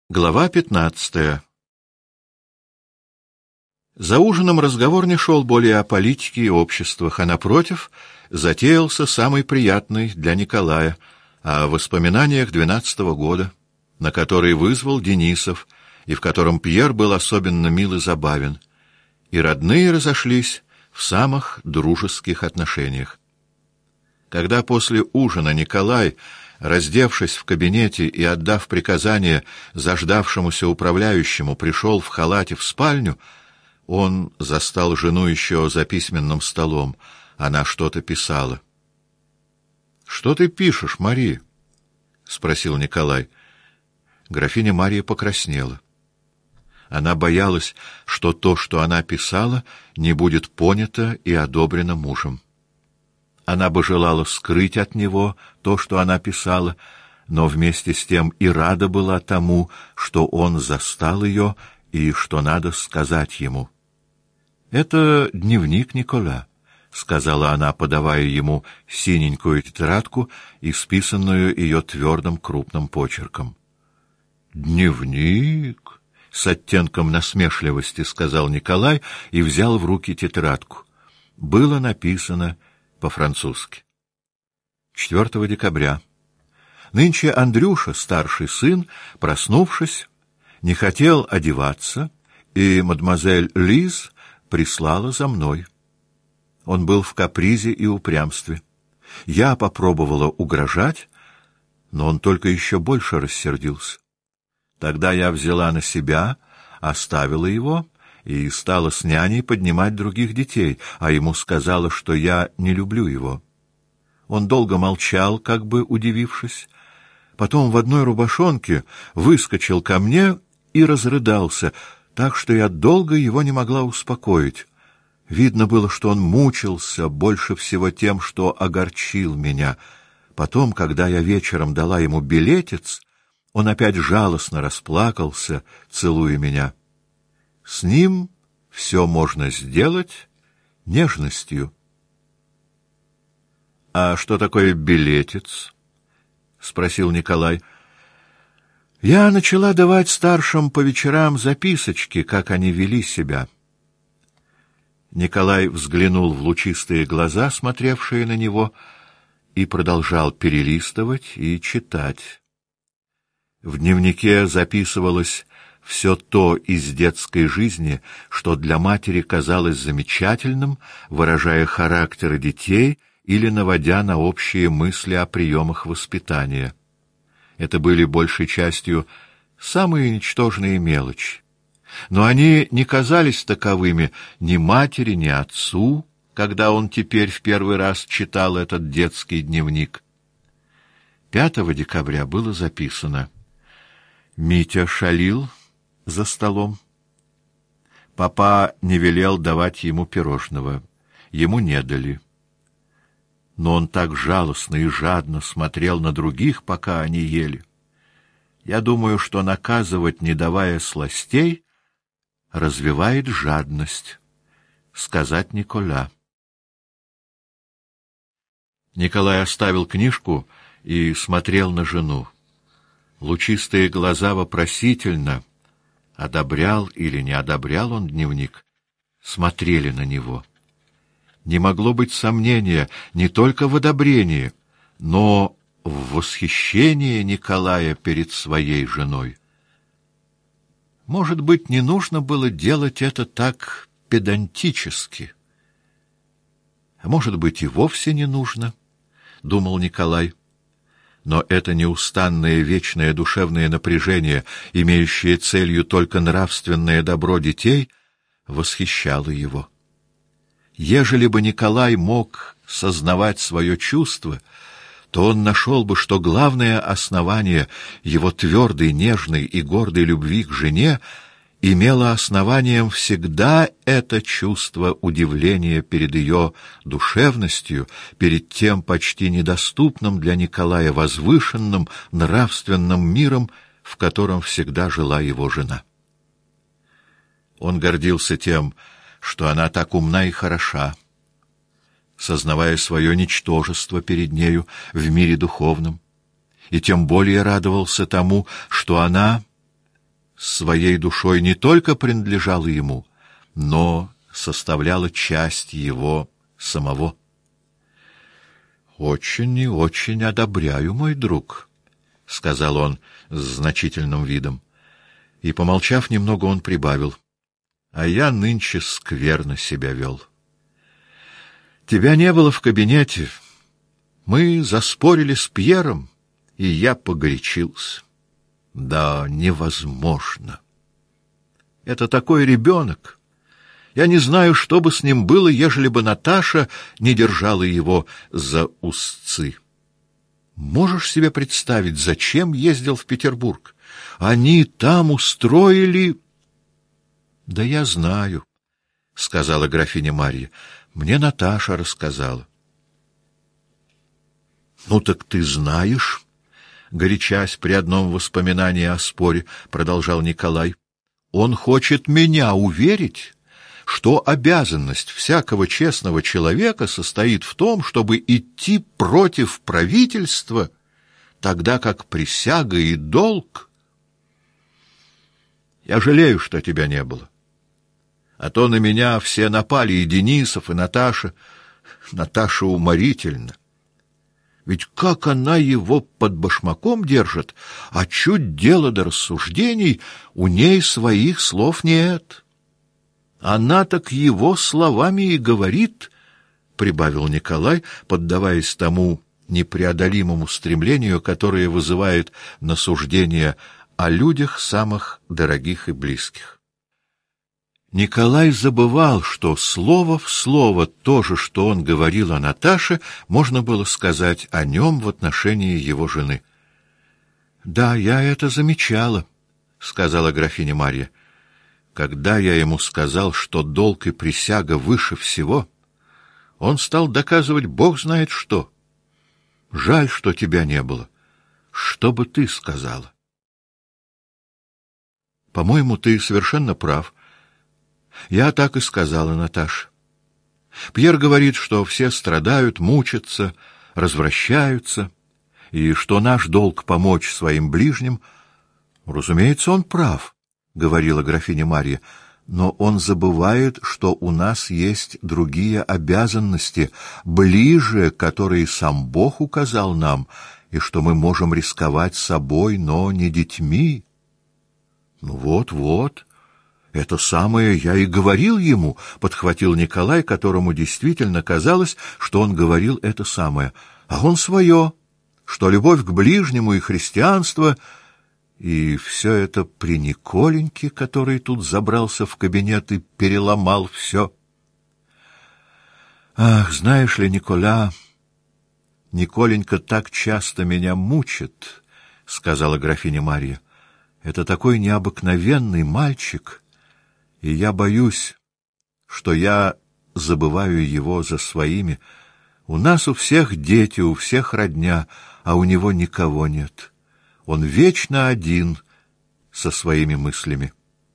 Глава 15. За ужином разговор не шел более о политике и обществах, а, напротив, затеялся самый приятный для Николая о воспоминаниях 12-го года, на который вызвал Денисов, и в котором Пьер был особенно мил и забавен, и родные разошлись в самых дружеских отношениях. Когда после ужина Николай, раздевшись в кабинете и отдав приказание заждавшемуся управляющему, пришел в халате в спальню, он застал жену еще за письменным столом. Она что-то писала. — Что ты пишешь, Мария? — спросил Николай. Графиня Мария покраснела. Она боялась, что то, что она писала, не будет понято и одобрено мужем. Она бы желала скрыть от него то, что она писала, но вместе с тем и рада была тому, что он застал ее и что надо сказать ему. — Это дневник Николя, — сказала она, подавая ему синенькую тетрадку, исписанную ее твердым крупным почерком. — Дневник? — с оттенком насмешливости сказал Николай и взял в руки тетрадку. Было написано по-французски. 4 декабря. Нынче Андрюша, старший сын, проснувшись, не хотел одеваться, и мадемуазель Лиз прислала за мной. Он был в капризе и упрямстве. Я попробовала угрожать, но он только еще больше рассердился. Тогда я взяла на себя, оставила его и стала с няней поднимать других детей, а ему сказала, что я не люблю его. Он долго молчал, как бы удивившись. Потом в одной рубашонке выскочил ко мне и разрыдался, так что я долго его не могла успокоить. Видно было, что он мучился больше всего тем, что огорчил меня. Потом, когда я вечером дала ему билетец, он опять жалостно расплакался, целуя меня. С ним все можно сделать нежностью. — А что такое билетец? — спросил Николай. — Я начала давать старшим по вечерам записочки, как они вели себя. Николай взглянул в лучистые глаза, смотревшие на него, и продолжал перелистывать и читать. В дневнике записывалось все то из детской жизни, что для матери казалось замечательным, выражая характеры детей или наводя на общие мысли о приемах воспитания. Это были большей частью самые ничтожные мелочи. Но они не казались таковыми ни матери, ни отцу, когда он теперь в первый раз читал этот детский дневник. 5 декабря было записано: Митя шалил за столом. Папа не велел давать ему пирожного. Ему не дали. Но он так жалостно и жадно смотрел на других, пока они ели. Я думаю, что наказывать, не давая сластей, развивает жадность. Сказать Николя. Николай оставил книжку и смотрел на жену. Лучистые глаза вопросительно, одобрял или не одобрял он дневник, смотрели на него. Не могло быть сомнения не только в одобрении, но в восхищении Николая перед своей женой. Может быть, не нужно было делать это так педантически. А может быть, и вовсе не нужно, — думал Николай. Но это неустанное вечное душевное напряжение, имеющее целью только нравственное добро детей, восхищало его. Ежели бы Николай мог сознавать свое чувство, то он нашел бы, что главное основание его твердой, нежной и гордой любви к жене имело основанием всегда это чувство удивления перед ее душевностью, перед тем почти недоступным для Николая возвышенным нравственным миром, в котором всегда жила его жена. Он гордился тем, что она так умна и хороша, сознавая свое ничтожество перед нею в мире духовном, и тем более радовался тому, что она своей душой не только принадлежала ему, но составляла часть его самого. «Очень и очень одобряю, мой друг», — сказал он с значительным видом. И, помолчав немного, он прибавил: «А я нынче скверно себя вел. Тебя не было в кабинете. Мы заспорили с Пьером, и я погорячился. Да, невозможно. Это такой ребенок. Я не знаю, что бы с ним было, ежели бы Наташа не держала его за узцы. Можешь себе представить, зачем ездил в Петербург? Они там устроили...» «Да я знаю», — сказала графиня Марья. «Мне Наташа рассказала». «Ну так ты знаешь», — горячась при одном воспоминании о споре, продолжал Николай, — «он хочет меня уверить, что обязанность всякого честного человека состоит в том, чтобы идти против правительства, тогда как присяга и долг... Я жалею, что тебя не было. А то на меня все напали, и Денисов, и Наташа. Наташа уморительна. Ведь как она его под башмаком держит, а чуть дело до рассуждений, у ней своих слов нет. Она так его словами и говорит, — прибавил Николай, поддаваясь тому непреодолимому стремлению, которое вызывает на суждение о людях самых дорогих и близких. Николай забывал, что слово в слово то же, что он говорил о Наташе, можно было сказать о нем в отношении его жены. «Да, я это замечала», — сказала графиня Марья. «Когда я ему сказал, что долг и присяга выше всего, он стал доказывать бог знает что. Жаль, что тебя не было. Что бы ты сказала?» «По-моему, ты совершенно прав. Я так и сказала Наташе. Пьер говорит, что все страдают, мучатся, развращаются, и что наш долг помочь своим ближним. Разумеется, он прав, — говорила графиня Марья, — но он забывает, что у нас есть другие обязанности, ближе, которые сам Бог указал нам, и что мы можем рисковать собой, но не детьми. Ну вот, это самое я и говорил ему, — подхватил Николай, которому действительно казалось, что он говорил это самое. А он свое, что любовь к ближнему и христианство, и все это при Николеньке, который тут забрался в кабинет и переломал все. Ах, знаешь ли, Николенька так часто меня мучит, — сказала графиня Марья. Это такой необыкновенный мальчик, и я боюсь, что я забываю его за своими. У нас у всех дети, у всех родня, а у него никого нет. Он вечно один со своими мыслями.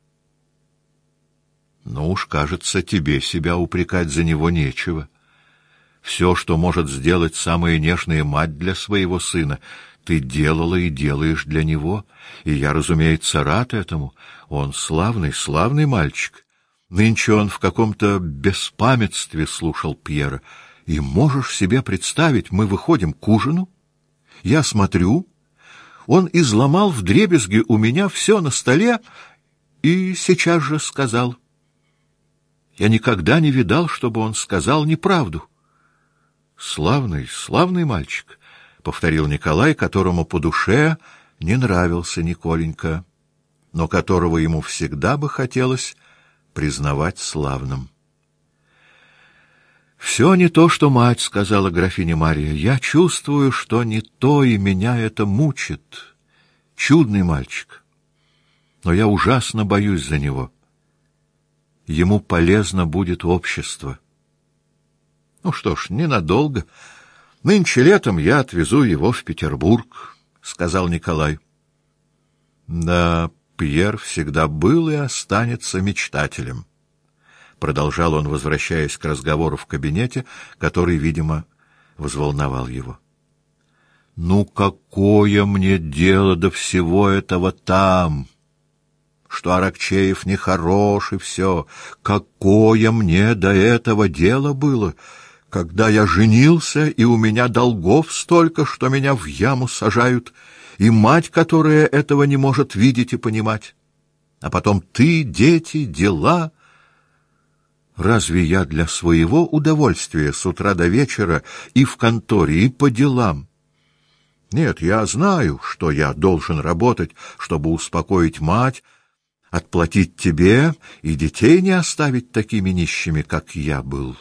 Ну уж, кажется, тебе себя упрекать за него нечего. Все, что может сделать самая нежная мать для своего сына, ты делала и делаешь для него, и я, разумеется, рад этому. Он славный, славный мальчик. Нынче он в каком-то беспамятстве слушал Пьера. И можешь себе представить, мы выходим к ужину, я смотрю, он изломал вдребезги у меня все на столе и сейчас же сказал. Я никогда не видал, чтобы он сказал неправду. Славный, славный мальчик, — повторил Николай, которому по душе не нравился Николенька, но которого ему всегда бы хотелось признавать славным. «Все не то, что мать», — сказала графиня Марья. «Я чувствую, что не то, и меня это мучит. Чудный мальчик. Но я ужасно боюсь за него. Ему полезно будет общество». «Ну что ж, ненадолго. Нынче летом я отвезу его в Петербург», — сказал Николай. «Да, Пьер всегда был и останется мечтателем», — продолжал он, возвращаясь к разговору в кабинете, который, видимо, взволновал его. «Ну какое мне дело до всего этого там? что Аракчеев нехорош и все. Какое мне до этого дело было, когда я женился, и у меня долгов столько, что меня в яму сажают, и мать, которая этого не может видеть и понимать. А потом ты, дети, дела. Разве я для своего удовольствия с утра до вечера и в конторе, и по делам? Нет, я знаю, что я должен работать, чтобы успокоить мать, отплатить тебе и детей не оставить такими нищими, как я был.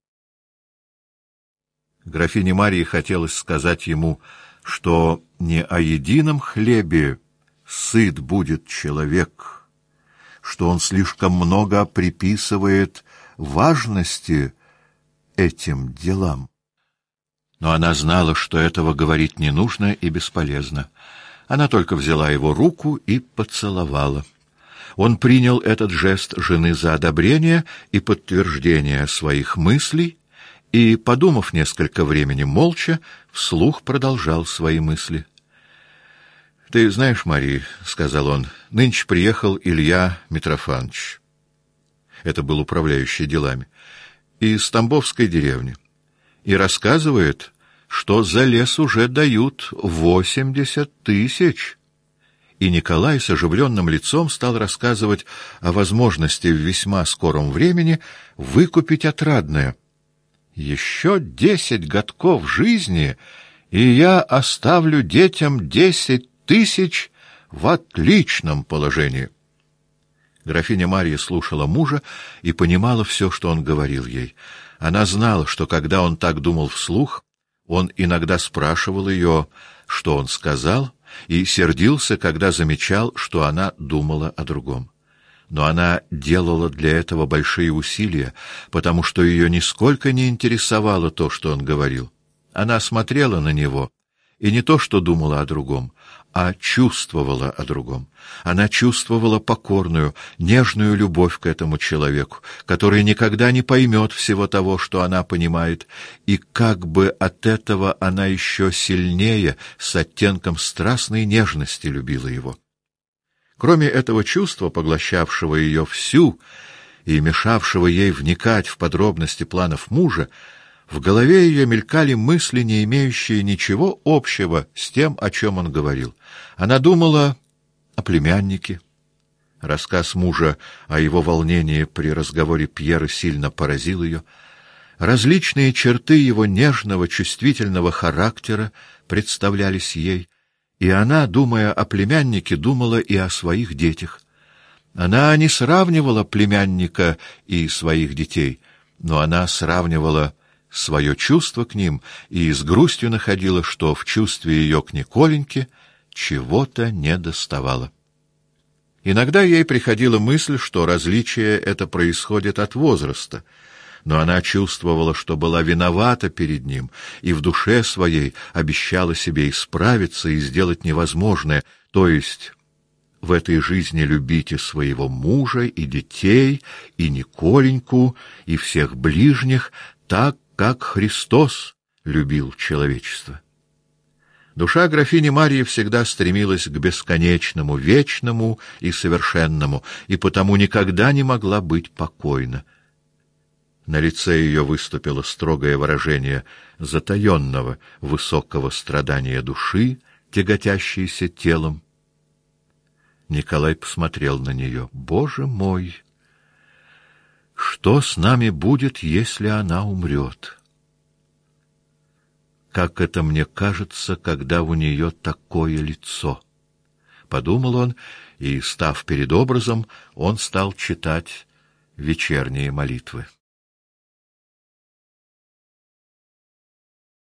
Графине Марии хотелось сказать ему, что не о едином хлебе сыт будет человек, что он слишком много приписывает важности этим делам. Но она знала, что этого говорить не нужно и бесполезно. Она только взяла его руку и поцеловала. Он принял этот жест жены за одобрение и подтверждение своих мыслей, и, подумав несколько времени молча, вслух продолжал свои мысли. — Ты знаешь, Мария, — сказал он, — нынче приехал Илья Митрофанович. Это был управляющий делами. Из Тамбовской деревни. И рассказывает, что за лес уже дают 80 тысяч. И Николай с оживленным лицом стал рассказывать о возможности в весьма скором времени выкупить отрадное. Еще 10 годков жизни, и я оставлю детям 10 тысяч в отличном положении. Графиня Мария слушала мужа и понимала все, что он говорил ей. Она знала, что когда он так думал вслух, он иногда спрашивал ее, что он сказал, и сердился, когда замечал, что она думала о другом. Но она делала для этого большие усилия, потому что ее нисколько не интересовало то, что он говорил. Она смотрела на него, и не то, что думала о другом, а чувствовала о другом. Она чувствовала покорную, нежную любовь к этому человеку, который никогда не поймет всего того, что она понимает, и как бы от этого она еще сильнее, с оттенком страстной нежности, любила его. Кроме этого чувства, поглощавшего ее всю и мешавшего ей вникать в подробности планов мужа, в голове ее мелькали мысли, не имеющие ничего общего с тем, о чем он говорил. Она думала о племяннике. Рассказ мужа о его волнении при разговоре Пьера сильно поразил ее. Различные черты его нежного, чувствительного характера представлялись ей, и она, думая о племяннике, думала и о своих детях. Она не сравнивала племянника и своих детей, но она сравнивала свое чувство к ним и с грустью находила, что в чувстве ее к Николеньке чего-то недоставало. Иногда ей приходила мысль, что различие это происходит от возраста, но она чувствовала, что была виновата перед ним, и в душе своей обещала себе исправиться и сделать невозможное, то есть в этой жизни любить и своего мужа, и детей, и Николеньку, и всех ближних, так, как Христос любил человечество. Душа графини Марии всегда стремилась к бесконечному, вечному и совершенному, и потому никогда не могла быть покойна. На лице ее выступило строгое выражение затаенного, высокого страдания души, тяготящейся телом. Николай посмотрел на нее. «Боже мой! Что с нами будет, если она умрет? Как это мне кажется, когда у нее такое лицо!» Подумал он, и, став перед образом, он стал читать вечерние молитвы.